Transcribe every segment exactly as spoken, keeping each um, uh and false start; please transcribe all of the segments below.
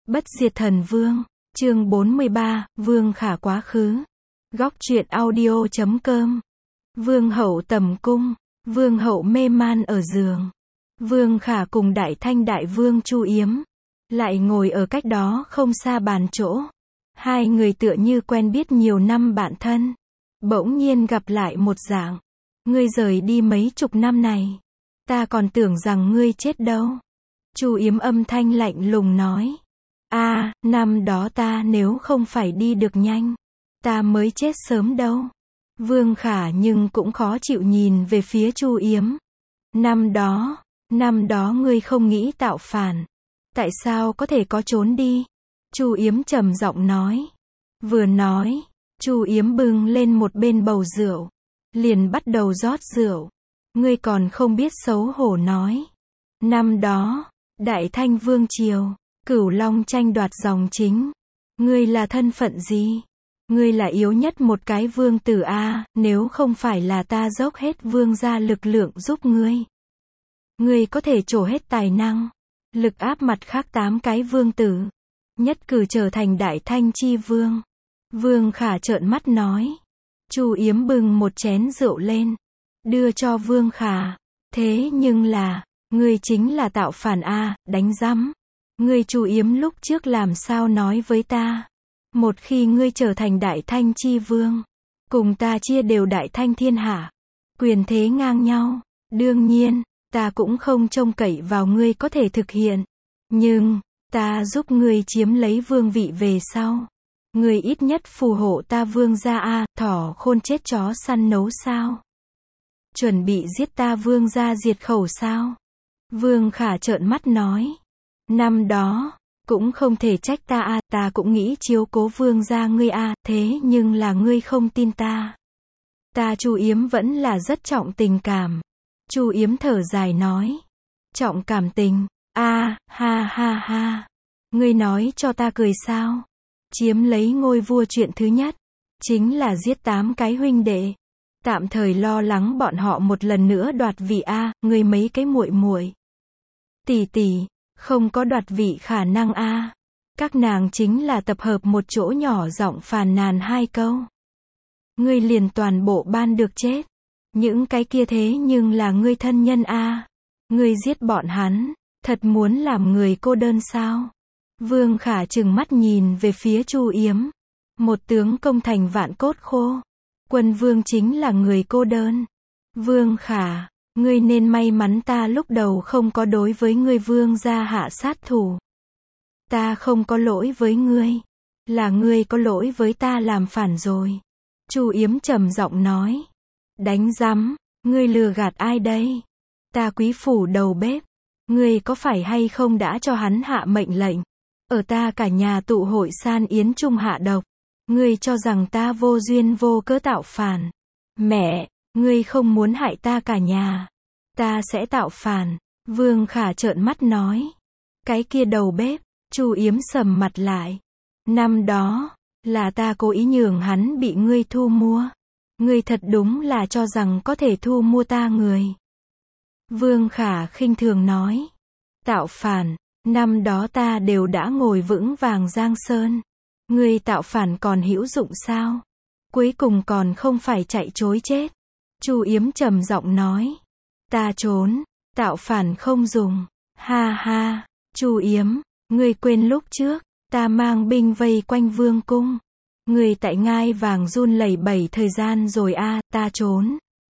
Bất diệt thần vương, chương bốn mươi ba, Vương Khả quá khứ. Góc truyện audio chấm com. Vương hậu tầm cung, vương hậu mê man ở giường. Vương Khả cùng đại thanh đại vương Chu Yếm, lại ngồi ở cách đó không xa bàn chỗ. Hai người tựa như quen biết nhiều năm bạn thân. Bỗng nhiên gặp lại một dạng. Ngươi rời đi mấy chục năm này. Ta còn tưởng rằng ngươi chết đâu. Chu Yếm âm thanh lạnh lùng nói. a à, năm đó ta nếu không phải đi được nhanh, ta mới chết sớm đâu. Vương Khả nhưng cũng khó chịu nhìn về phía Chu Yếm. Năm đó, năm đó ngươi không nghĩ tạo phản. Tại sao có thể có trốn đi? Chu Yếm trầm giọng nói. Vừa nói, Chu Yếm bưng lên một bên bầu rượu, liền bắt đầu rót rượu. Ngươi còn không biết xấu hổ nói. Năm đó, Đại Thanh Vương Triều, Cửu Long tranh đoạt dòng chính. Ngươi là thân phận gì? Ngươi là yếu nhất một cái vương tử a, nếu không phải là ta dốc hết vương gia lực lượng giúp ngươi. Ngươi có thể trổ hết tài năng, lực áp mặt khác tám cái vương tử, nhất cử trở thành Đại Thanh chi vương. Vương Khả trợn mắt nói. Chu Yếm bưng một chén rượu lên, đưa cho Vương Khả. Thế nhưng là, ngươi chính là tạo phản a, đánh rắm. Ngươi Chu Yếm lúc trước làm sao nói với ta? Một khi ngươi trở thành Đại Thanh chi vương, cùng ta chia đều Đại Thanh thiên hạ, quyền thế ngang nhau. Đương nhiên, ta cũng không trông cậy vào ngươi có thể thực hiện. Nhưng, ta giúp ngươi chiếm lấy vương vị về sau. Ngươi ít nhất phù hộ ta vương gia a, thỏ khôn chết chó săn nấu sao? Chuẩn bị giết ta vương gia diệt khẩu sao? Vương Khả trợn mắt nói. Năm đó, cũng không thể trách ta a, ta cũng nghĩ chiếu cố vương gia ngươi a, thế nhưng là ngươi không tin ta. Ta Chu Yếm vẫn là rất trọng tình cảm. Chu Yếm thở dài nói. Trọng cảm tình, a, ha ha ha. Ngươi nói cho ta cười sao? Chiếm lấy ngôi vua chuyện thứ nhất, chính là giết tám cái huynh đệ. Tạm thời lo lắng bọn họ một lần nữa đoạt vị a, ngươi mấy cái muội muội. Tỷ tỷ, không có đoạt vị khả năng a. Các nàng chính là tập hợp một chỗ nhỏ giọng phàn nàn hai câu. Ngươi liền toàn bộ ban được chết. Những cái kia thế nhưng là ngươi thân nhân a. Ngươi giết bọn hắn, thật muốn làm người cô đơn sao? Vương Khả trừng mắt nhìn về phía Chu Yếm. Một tướng công thành vạn cốt khô. Quân vương chính là người cô đơn. Vương Khả, ngươi nên may mắn ta lúc đầu không có đối với ngươi vương gia hạ sát thủ. Ta không có lỗi với ngươi. Là ngươi có lỗi với ta làm phản rồi. Chu Yếm trầm giọng nói. Đánh rắm, ngươi lừa gạt ai đây? Ta quý phủ đầu bếp. Ngươi có phải hay không đã cho hắn hạ mệnh lệnh? Ở ta cả nhà tụ hội san yến chung hạ độc. Ngươi cho rằng ta vô duyên vô cớ tạo phản. Mẹ, ngươi không muốn hại ta cả nhà. Ta sẽ tạo phản. Vương Khả trợn mắt nói. Cái kia đầu bếp, Chu Yếm sầm mặt lại. Năm đó, là ta cố ý nhường hắn bị ngươi thu mua. Ngươi thật đúng là cho rằng có thể thu mua ta người. Vương Khả khinh thường nói. Tạo phản, năm đó ta đều đã ngồi vững vàng Giang Sơn. Ngươi tạo phản còn hữu dụng sao? Cuối cùng còn không phải chạy trối chết. Chu Yếm trầm giọng nói. Ta trốn, tạo phản không dùng. Ha ha, Chu Yếm, ngươi quên lúc trước, ta mang binh vây quanh vương cung. Ngươi tại ngai vàng run lẩy bẩy thời gian rồi a, à, ta trốn.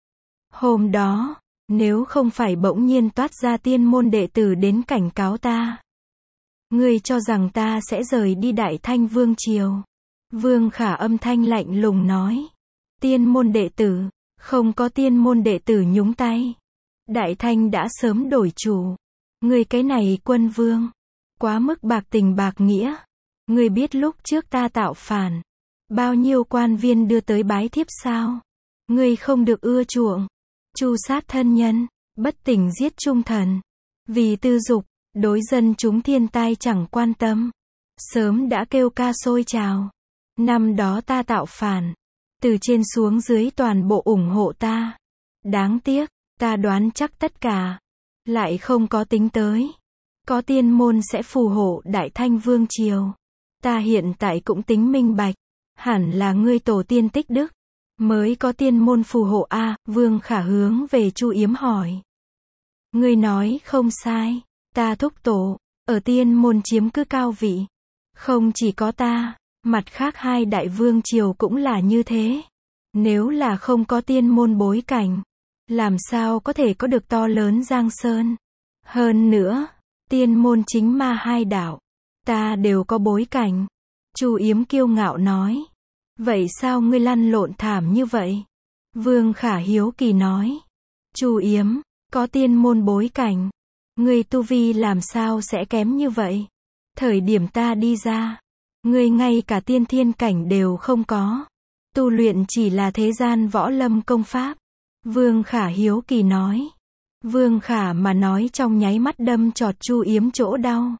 Hôm đó, nếu không phải bỗng nhiên toát ra tiên môn đệ tử đến cảnh cáo ta. Ngươi cho rằng ta sẽ rời đi Đại Thanh Vương Triều. Vương Khả âm thanh lạnh lùng nói. Tiên môn đệ tử, không có tiên môn đệ tử nhúng tay. Đại Thanh đã sớm đổi chủ. Ngươi cái này quân vương, quá mức bạc tình bạc nghĩa. Ngươi biết lúc trước ta tạo phản, bao nhiêu quan viên đưa tới bái thiếp sao? Ngươi không được ưa chuộng, tru sát thân nhân, bất tỉnh giết trung thần. Vì tư dục, đối dân chúng thiên tai chẳng quan tâm. Sớm đã kêu ca sôi trào. Năm đó ta tạo phản, từ trên xuống dưới toàn bộ ủng hộ ta. Đáng tiếc, ta đoán chắc tất cả, lại không có tính tới. có tiên môn sẽ phù hộ Đại Thanh Vương Triều. Ta hiện tại cũng tính minh bạch, hẳn là ngươi tổ tiên tích đức, mới có tiên môn phù hộ a. À, Vương Khả hướng về Chu Yếm hỏi. Ngươi nói không sai, ta thúc tổ, ở tiên môn chiếm cứ cao vị. Không chỉ có ta, mặt khác hai đại vương triều cũng là như thế. Nếu là không có tiên môn bối cảnh, làm sao có thể có được to lớn Giang Sơn. Hơn nữa, tiên môn chính ma hai đạo, ta đều có bối cảnh. Chu Yếm kiêu ngạo nói. Vậy sao ngươi lăn lộn thảm như vậy? Vương Khả hiếu kỳ nói. Chu Yếm, có tiên môn bối cảnh, ngươi tu vi làm sao sẽ kém như vậy? Thời điểm ta đi ra, ngươi ngay cả tiên thiên cảnh đều không có. Tu luyện chỉ là thế gian võ lâm công pháp. Vương Khả hiếu kỳ nói. Vương Khả mà nói trong nháy mắt đâm chọt Chu Yếm chỗ đau.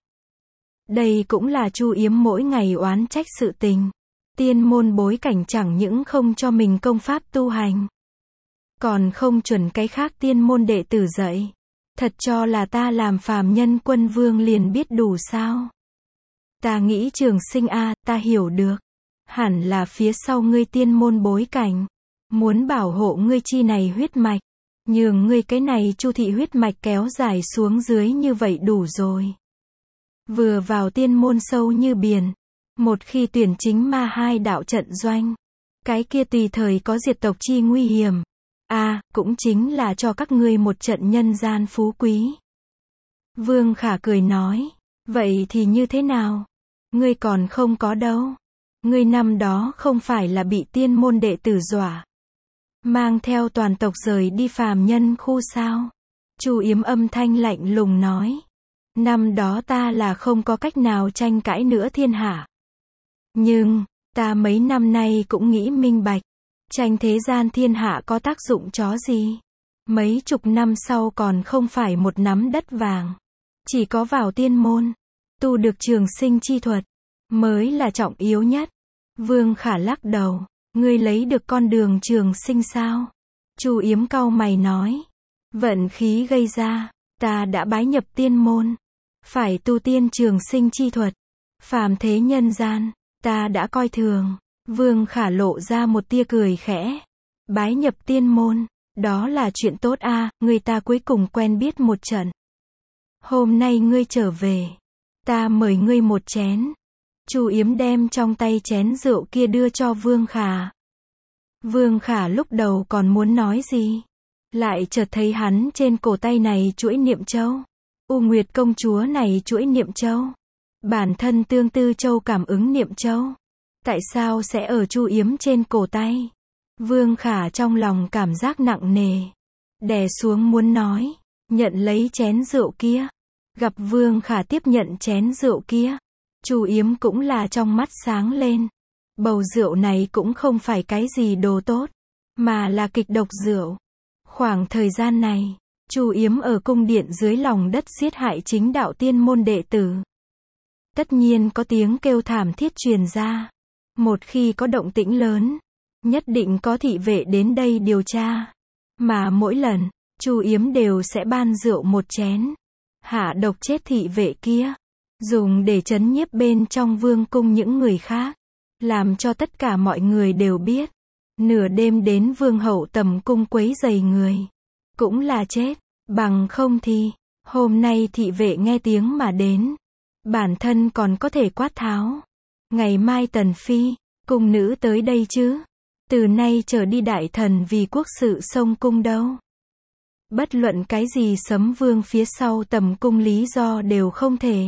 Đây cũng là Chu Yếm mỗi ngày oán trách sự tình. Tiên môn bối cảnh chẳng những không cho mình công pháp tu hành, còn không chuẩn cái khác tiên môn đệ tử dạy. Thật cho là ta làm phàm nhân quân vương liền biết đủ sao? Ta nghĩ Trường Sinh a, ta hiểu được. Hẳn là phía sau ngươi tiên môn bối cảnh, muốn bảo hộ ngươi chi này huyết mạch, nhường ngươi cái này Chu thị huyết mạch kéo dài xuống dưới như vậy đủ rồi. Vừa vào tiên môn sâu như biển, một khi tuyển chính ma hai đạo trận doanh, cái kia tùy thời có diệt tộc chi nguy hiểm. A, à, cũng chính là cho các ngươi một trận nhân gian phú quý. Vương Khả cười nói, vậy thì như thế nào? Ngươi còn không có đâu. Ngươi năm đó không phải là bị tiên môn đệ tử dọa, mang theo toàn tộc rời đi phàm nhân khu sao? Chu Yếm âm thanh lạnh lùng nói. Năm đó ta là không có cách nào tranh cãi nữa thiên hạ. Nhưng, ta mấy năm nay cũng nghĩ minh bạch. Tranh thế gian thiên hạ có tác dụng chó gì? Mấy chục năm sau còn không phải một nắm đất vàng. Chỉ có vào tiên môn, tu được trường sinh chi thuật, mới là trọng yếu nhất. Vương Khả lắc đầu. Ngươi lấy được con đường trường sinh sao? Chu Yếm cau mày nói. Vận khí gây ra, ta đã bái nhập tiên môn. Phải tu tiên trường sinh chi thuật. Phàm thế nhân gian, ta đã coi thường. Vương Khả lộ ra một tia cười khẽ. Bái nhập tiên môn, đó là chuyện tốt a, à, người ta cuối cùng quen biết một trận. Hôm nay ngươi trở về, ta mời ngươi một chén. Chu Yếm đem trong tay chén rượu kia đưa cho Vương Khả. Vương Khả lúc đầu còn muốn nói gì, lại chợt thấy hắn trên cổ tay này chuỗi niệm châu. U Nguyệt công chúa này chuỗi niệm châu. Bản thân Tương Tư Châu cảm ứng niệm châu. Tại sao sẽ ở Chu Yếm trên cổ tay? Vương Khả trong lòng cảm giác nặng nề, đè xuống muốn nói, nhận lấy chén rượu kia. Gặp Vương Khả tiếp nhận chén rượu kia, Chu Yếm cũng là trong mắt sáng lên. Bầu rượu này cũng không phải cái gì đồ tốt, mà là kịch độc rượu. Khoảng thời gian này, Chu Yếm ở cung điện dưới lòng đất giết hại chính đạo tiên môn đệ tử. Tất nhiên có tiếng kêu thảm thiết truyền ra. Một khi có động tĩnh lớn, nhất định có thị vệ đến đây điều tra. Mà mỗi lần, Chu Yếm đều sẽ ban rượu một chén, hạ độc chết thị vệ kia, dùng để trấn nhiếp bên trong vương cung những người khác, làm cho tất cả mọi người đều biết. Nửa đêm đến vương hậu tầm cung quấy rầy người, cũng là chết. Bằng không thì, hôm nay thị vệ nghe tiếng mà đến, bản thân còn có thể quát tháo. Ngày mai tần phi, cung nữ tới đây chứ. Từ nay trở đi đại thần vì quốc sự xông cung đâu. Bất luận cái gì sấm vương phía sau tầm cung lý do đều không thể.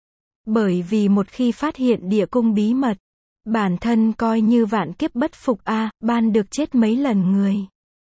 Bởi vì một khi phát hiện địa cung bí mật, bản thân coi như vạn kiếp bất phục a, à, ban được chết mấy lần người.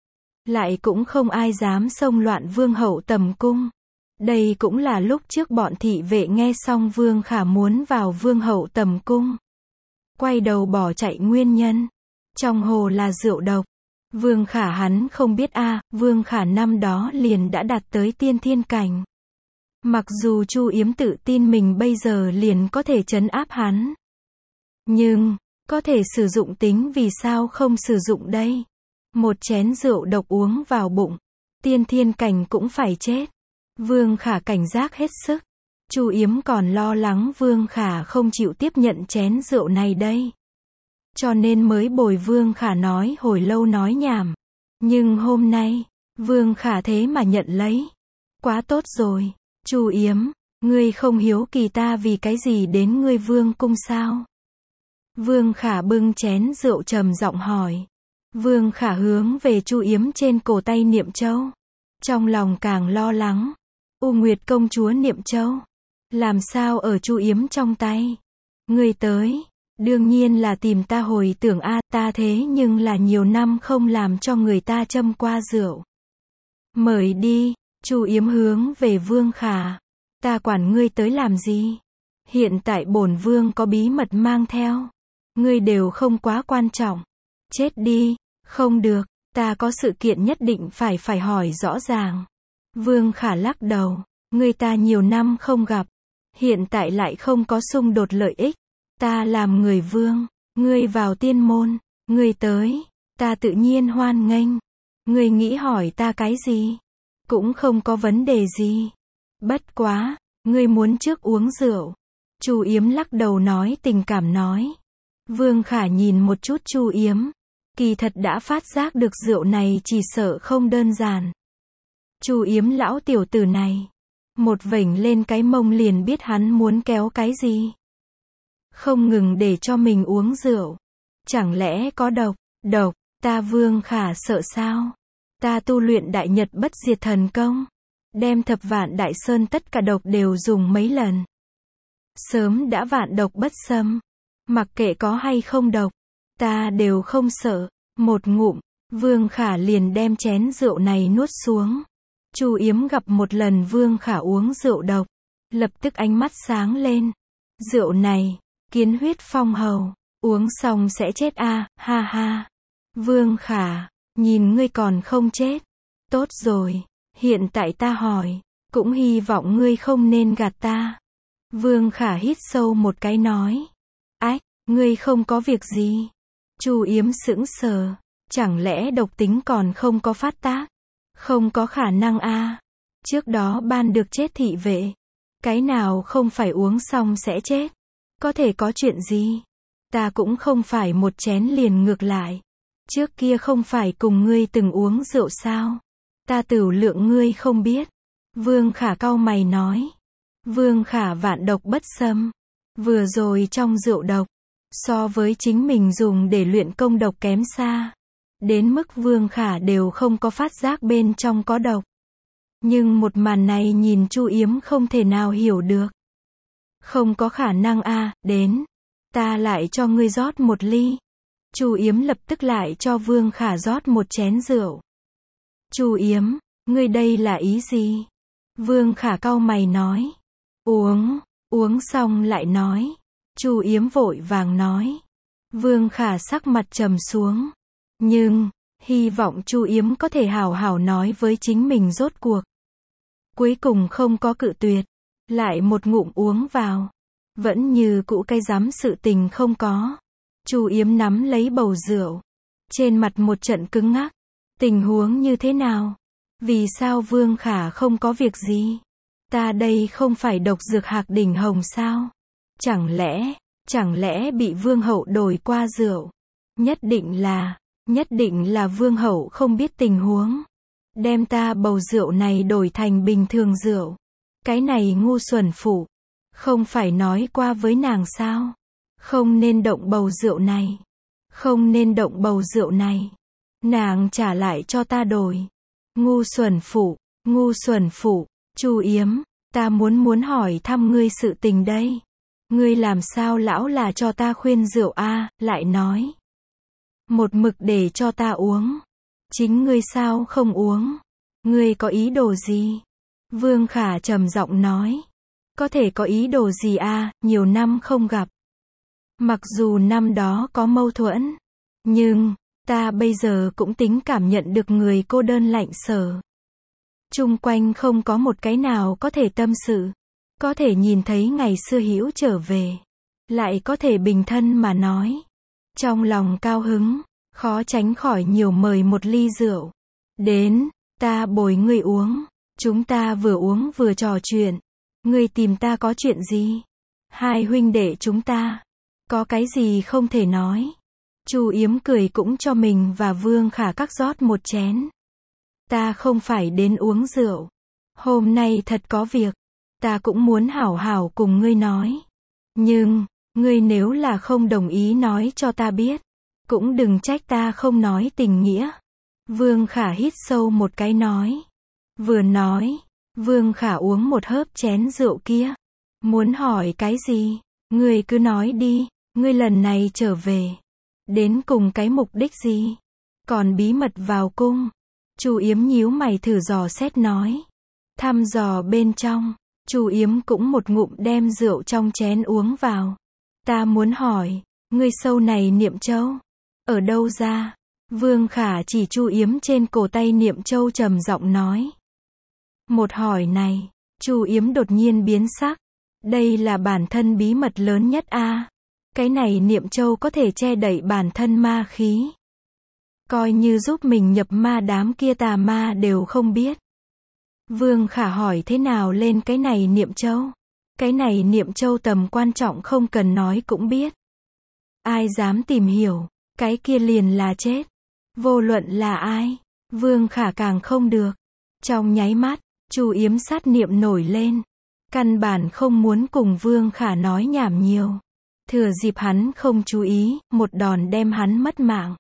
Lại cũng không ai dám xông loạn vương hậu tầm cung. Đây cũng là lúc trước bọn thị vệ nghe xong Vương Khả muốn vào vương hậu tầm cung, quay đầu bỏ chạy nguyên nhân. Trong hồ là rượu độc. Vương Khả hắn không biết a, à, Vương Khả năm đó liền đã đạt tới tiên thiên cảnh. Mặc dù Chu Yếm tự tin mình bây giờ liền có thể trấn áp hắn, nhưng, có thể sử dụng tính vì sao không sử dụng đây? Một chén rượu độc uống vào bụng, tiên thiên cảnh cũng phải chết. Vương Khả cảnh giác hết sức. Chu Yếm còn lo lắng Vương Khả không chịu tiếp nhận chén rượu này đây. Cho nên mới bồi Vương Khả nói hồi lâu nói nhảm. Nhưng hôm nay, Vương Khả thế mà nhận lấy. Quá tốt rồi, Chu Yếm, ngươi không hiếu kỳ ta vì cái gì đến ngươi Vương cung sao? Vương Khả bưng chén rượu trầm giọng hỏi. Vương Khả hướng về Chu Yếm trên cổ tay Niệm Châu. Trong lòng càng lo lắng. U Nguyệt công chúa Niệm Châu. Làm sao ở Chu Yếm trong tay? Ngươi tới. Đương nhiên là tìm ta hồi tưởng a, ta thế nhưng là nhiều năm không làm cho người ta châm qua rượu. Mời đi, Chu Yếm hướng về Vương Khả. Ta quản ngươi tới làm gì? Hiện tại bổn vương có bí mật mang theo. Ngươi đều không quá quan trọng. Chết đi, không được, ta có sự kiện nhất định phải phải hỏi rõ ràng. Vương Khả lắc đầu, ngươi ta nhiều năm không gặp. Hiện tại lại không có xung đột lợi ích. Ta làm người vương, ngươi vào tiên môn, ngươi tới, ta tự nhiên hoan nghênh. Ngươi nghĩ hỏi ta cái gì? Cũng không có vấn đề gì. Bất quá, ngươi muốn trước uống rượu. Chu Yếm lắc đầu nói tình cảm nói. Vương Khả nhìn một chút Chu Yếm. Kỳ thật đã phát giác được rượu này chỉ sợ không đơn giản. Chu Yếm lão tiểu tử này. Một vểnh lên cái mông liền biết hắn muốn kéo cái gì. Không ngừng để cho mình uống rượu. Chẳng lẽ có độc? Độc, ta Vương Khả sợ sao? Ta tu luyện đại nhật bất diệt thần công. Đem thập vạn đại sơn tất cả độc đều dùng mấy lần. Sớm đã vạn độc bất xâm. Mặc kệ có hay không độc. Ta đều không sợ. Một ngụm, Vương Khả liền đem chén rượu này nuốt xuống. Chu Yếm gặp một lần Vương Khả uống rượu độc. Lập tức ánh mắt sáng lên. Rượu này, kiến huyết phong hầu. Uống xong sẽ chết a, ha ha. Vương Khả, nhìn ngươi còn không chết. Tốt rồi, hiện tại ta hỏi. Cũng hy vọng ngươi không nên gạt ta. Vương Khả hít sâu một cái nói. Ách, ngươi không có việc gì. Chu Yếm sững sờ. Chẳng lẽ độc tính còn không có phát tác? Không có khả năng a. Trước đó ban được chết thị vệ. Cái nào không phải uống xong sẽ chết? Có thể có chuyện gì? Ta cũng không phải một chén liền ngược lại. Trước kia không phải cùng ngươi từng uống rượu sao? Ta tửu lượng ngươi không biết. Vương Khả cau mày nói. Vương Khả vạn độc bất xâm. Vừa rồi trong rượu độc. So với chính mình dùng để luyện công độc kém xa. Đến mức Vương Khả đều không có phát giác bên trong có độc. Nhưng một màn này nhìn Chu Yếm không thể nào hiểu được. Không có khả năng a, đến. Ta lại cho ngươi rót một ly. Chu Yếm lập tức lại cho Vương Khả rót một chén rượu. Chu Yếm, ngươi đây là ý gì? Vương Khả cau mày nói. Uống, uống xong lại nói. Chu Yếm vội vàng nói. Vương Khả sắc mặt trầm xuống. Nhưng, hy vọng Chu Yếm có thể hào hào nói với chính mình rốt cuộc. Cuối cùng không có cự tuyệt. Lại một ngụm uống vào. Vẫn như cũ cái dám sự tình không có. Chu Yếm nắm lấy bầu rượu. Trên mặt một trận cứng ngắc. Tình huống như thế nào? Vì sao Vương Khả không có việc gì? Ta đây không phải độc dược hạc đỉnh hồng sao? Chẳng lẽ, chẳng lẽ bị Vương hậu đổi qua rượu? Nhất định là, nhất định là Vương hậu không biết tình huống. Đem ta bầu rượu này đổi thành bình thường rượu. Cái này ngu xuẩn phụ. Không phải nói qua với nàng sao? Không nên động bầu rượu này. Không nên động bầu rượu này. Nàng trả lại cho ta đổi. Ngu xuẩn phụ, ngu xuẩn phụ. Chu Yếm, ta muốn muốn hỏi thăm ngươi sự tình đây. Ngươi làm sao lão là cho ta khuyên rượu a, lại nói. Một mực để cho ta uống. Chính ngươi sao không uống? Ngươi có ý đồ gì? Vương Khả trầm giọng nói. Có thể có ý đồ gì a, nhiều năm không gặp. Mặc dù năm đó có mâu thuẫn. Nhưng, ta bây giờ cũng tính cảm nhận được người cô đơn lạnh sở. Chung quanh không có một cái nào có thể tâm sự. Có thể nhìn thấy ngày xưa hữu trở về. Lại có thể bình thân mà nói. Trong lòng cao hứng, khó tránh khỏi nhiều mời một ly rượu. Đến, ta bồi ngươi uống. Chúng ta vừa uống vừa trò chuyện. Ngươi tìm ta có chuyện gì? Hai huynh đệ chúng ta, có cái gì không thể nói? Chu Yếm cười cũng cho mình và Vương Khả các rót một chén. Ta không phải đến uống rượu. Hôm nay thật có việc. Ta cũng muốn hảo hảo cùng ngươi nói. Nhưng, ngươi nếu là không đồng ý nói cho ta biết, cũng đừng trách ta không nói tình nghĩa. Vương Khả hít sâu một cái nói. Vừa nói, Vương Khả uống một hớp chén rượu kia. Muốn hỏi cái gì? Ngươi cứ nói đi, ngươi lần này trở về. Đến cùng cái mục đích gì? Còn bí mật vào cung. Chu Yếm nhíu mày thử dò xét nói. Thăm dò bên trong, Chu Yếm cũng một ngụm đem rượu trong chén uống vào. Ta muốn hỏi, ngươi sâu này niệm châu, ở đâu ra? Vương Khả chỉ Chu Yếm trên cổ tay niệm châu trầm giọng nói. Một hỏi này, Chu Yếm đột nhiên biến sắc. Đây là bản thân bí mật lớn nhất a. À. Cái này niệm châu có thể che đậy bản thân ma khí. Coi như giúp mình nhập ma đám kia tà ma đều không biết. Vương Khả hỏi thế nào lên cái này niệm châu? Cái này niệm châu tầm quan trọng không cần nói cũng biết. Ai dám tìm hiểu, cái kia liền là chết. Vô luận là ai, Vương Khả càng không được. Trong nháy mắt, Chu Yếm sát niệm nổi lên. Căn bản không muốn cùng Vương Khả nói nhảm nhiều. Thừa dịp hắn không chú ý, một đòn đem hắn mất mạng.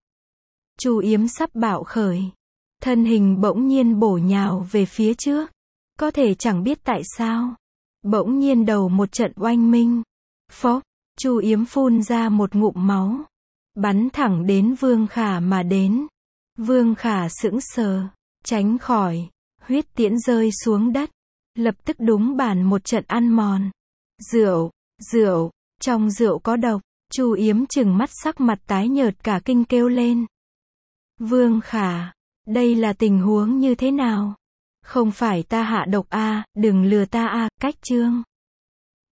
Chu Yếm sắp bạo khởi. Thân hình bỗng nhiên bổ nhào về phía trước. Có thể chẳng biết tại sao. Bỗng nhiên đầu một trận oanh minh. Phốc, Chu Yếm phun ra một ngụm máu. Bắn thẳng đến Vương Khả mà đến. Vương Khả sững sờ, tránh khỏi. Huyết tiễn rơi xuống đất. Lập tức đúng bản một trận ăn mòn. Rượu, rượu, trong rượu có độc. Chu Yếm trừng mắt sắc mặt tái nhợt cả kinh kêu lên. Vương Khả, đây là tình huống như thế nào? Không phải ta hạ độc a, à, đừng lừa ta a, à, cách chương.